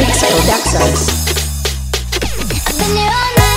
Remix Productions. I've been here all night.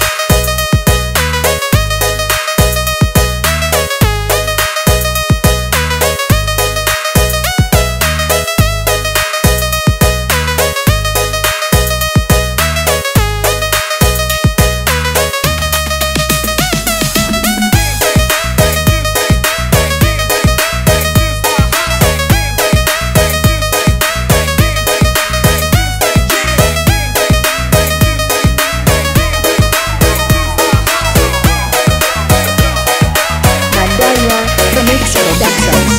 Remix Productions.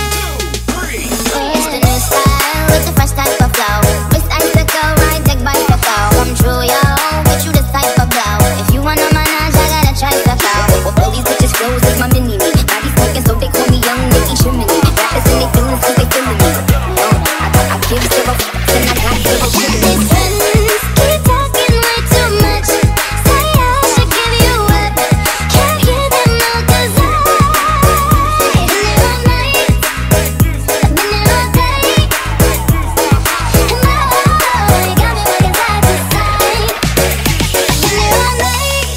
It's the new style with the fresh type of flow. With icicle, ride deck by the flow. Come true, yo, get you this type of flow. If you wanna manage, I gotta try to flow. All these bitches clothes is my mini me. Body smoking, so they call me Young Nicki Chimney. Rappers and they feelin' so they feelin' me. I give zero f***s and I got zero chillin'. Friends keep talking way too much. Say I should give you up. Can't hear them now 'cause I've been here all night. I've been here all day. And oh, you got me working side to side. I've been here all night.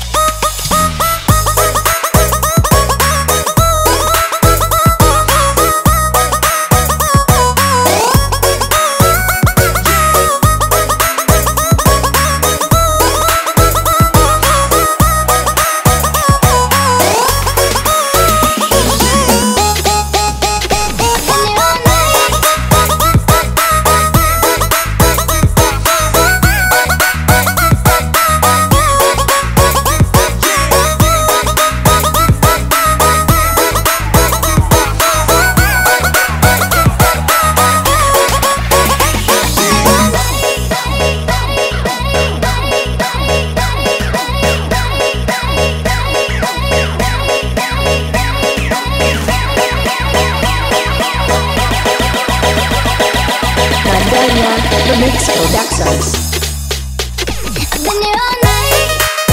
Remix Productions. I've been here all night.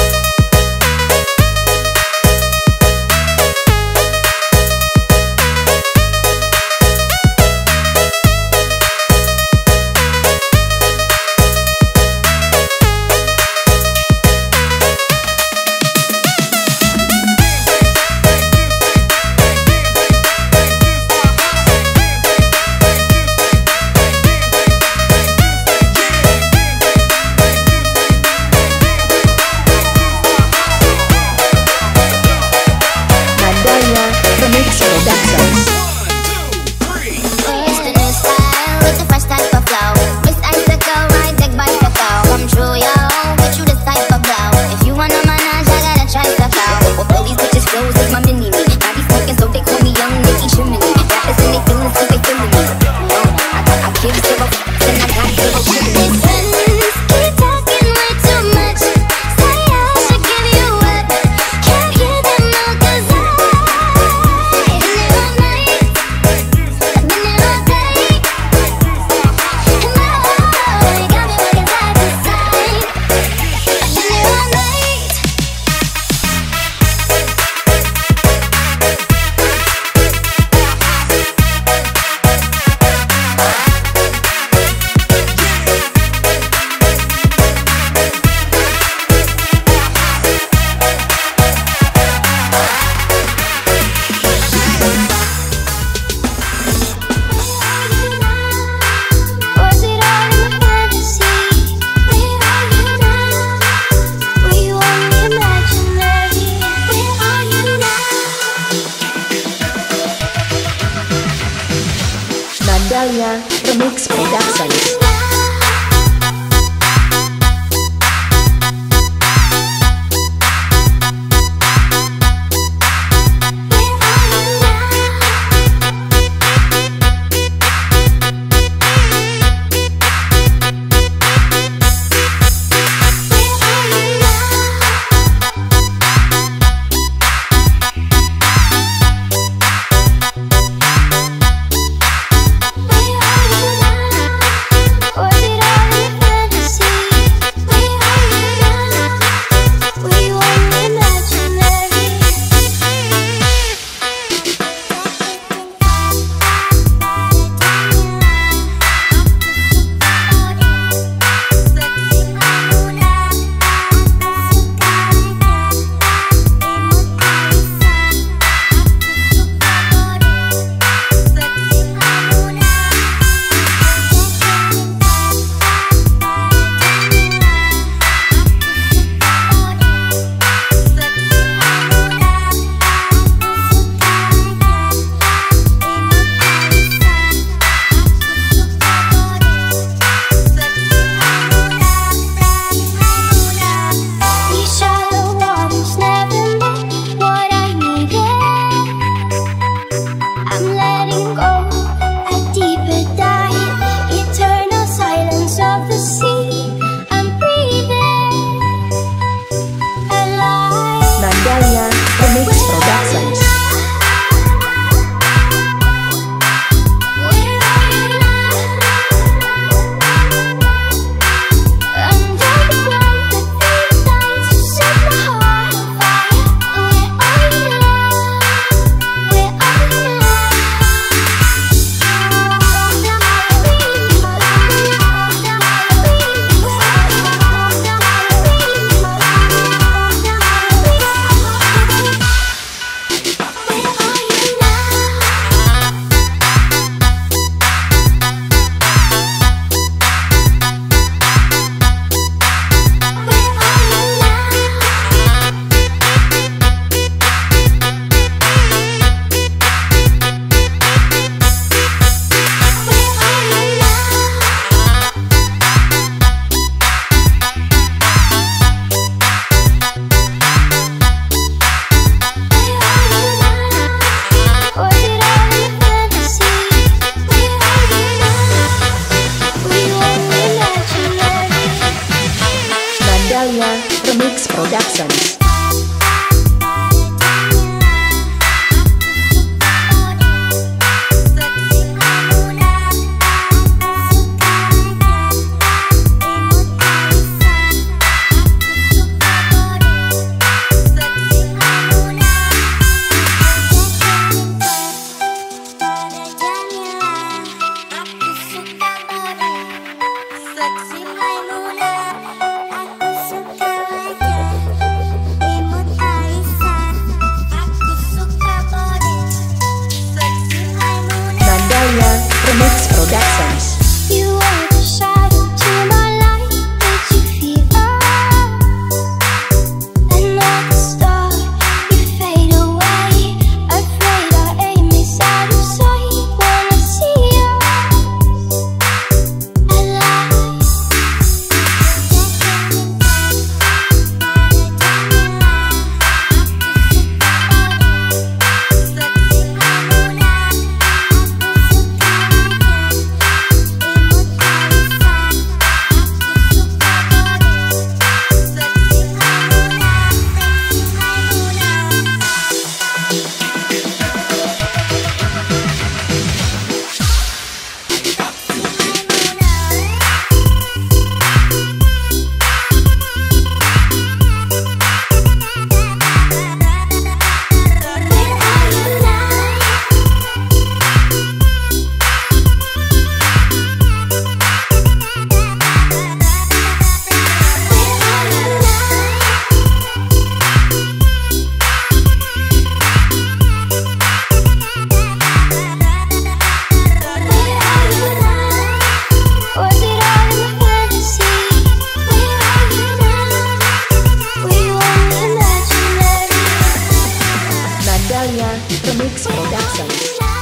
Remix Productions. It's the new style with the fresh type of flow. With icicle, ride deck by the flow. Come true, yo, get you this type of flow. If you wanna manage, I gotta try to flow. All these bitches clothes is my mini me. Body smoking, so they call me Young Nicki Chimney. Rappers and they feelin' so they feelin' me. I give zero f***s and I got zero chillin'. Friends keep talking way too much. Say I should give you up. Can't hear them now 'cause I've been here all night. I've been here all day. And oh, you got me working side to side. I've been here all night. Was it all in my fantasy? Where are you now? Were you only imaginary? Where are you now? Nadalia Remix Productions. Where are you now? Nandalia Remix Productions. Nandalia Remix Productions. Nandalia Remix Productions. You are the shadow to my light. Did you feel another star? You fade away. Afraid our aim is out of sight. Wanna see you alive. Was it all in a fantasy? Where are you now? Were you only imaginary? Nandalia Remix Productions.